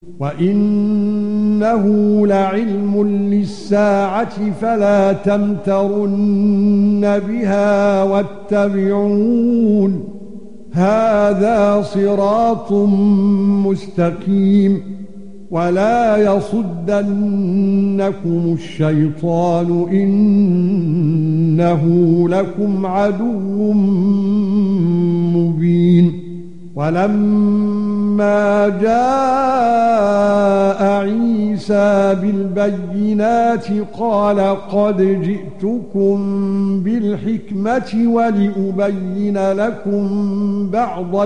وَإِنَّهُ لَعِلْمٌ لِلسَّاعَةِ فَلَا تَمْتَرُنَّ بِهَا وَاتَّبِعُونِ هَذَا صِرَاطٌ مُسْتَقِيمٌ وَلَا يَصُدَّنَّكُمُ الشَّيْطَانُ إِنَّهُ لَكُمْ عَدُوٌّ مُبِينٌ وَلَمَّا جَاءَ عِيسَى بِالْبَيِّنَاتِ قَالَ قَدْ جِئْتُكُمْ بِالْحِكْمَةِ وَلِأُبَيِّنَ لَكُمْ بَعْضَ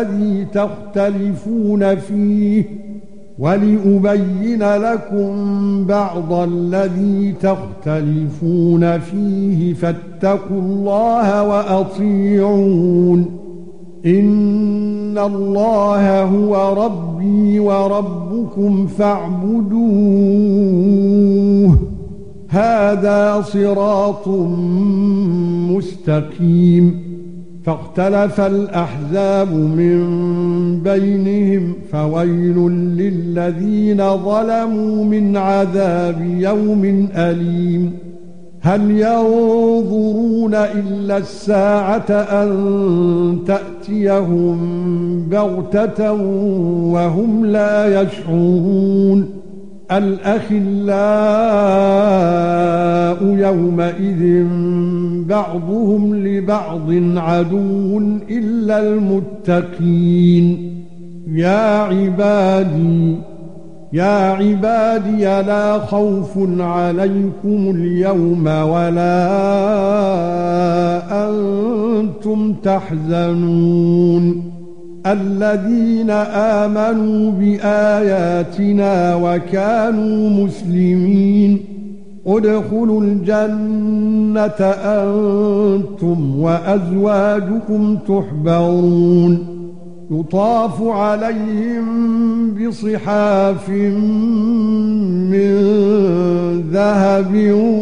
الَّذِي تَخْتَلِفُونَ فِيهِ فَاتَّقُوا اللَّهَ وَأَطِيعُونِ إِنَّ اللَّهَ هُوَ رَبِّي وَرَبُّكُمْ فَاعْبُدُوهُ هَذَا صِرَاطٌ مُسْتَقِيمٌ فاختلف الأحزاب من بينهم فويل للذين ظلموا من عذاب يوم أليم هل ينظرون إلا الساعة أن تأتيهم بغتة وهم لا يشعرون الأخلاء يومئذ بعضهم لبعض عدو إلا المتقين يا عبادي لا خوف عليكم اليوم ولا أنتم تحزنون الذين آمنوا بآياتنا وكانوا مسلمين ادخلوا الجنة أنتم وأزواجكم تحبرون يطاف عليهم بصحاف من ذهب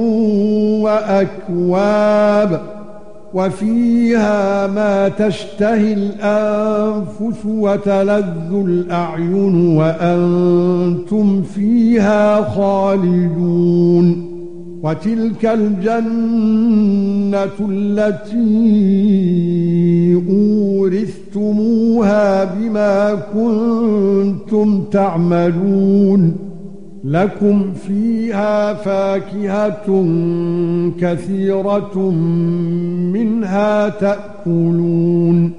وأكواب وفيها ما تشتهي الأنفس وتلذ الأعين وأنتم فيها خالدون وتلك الجنة التي أورثتموها بما كنتم تعملون لكم فيها فاكهة كثيرة منها تأكلون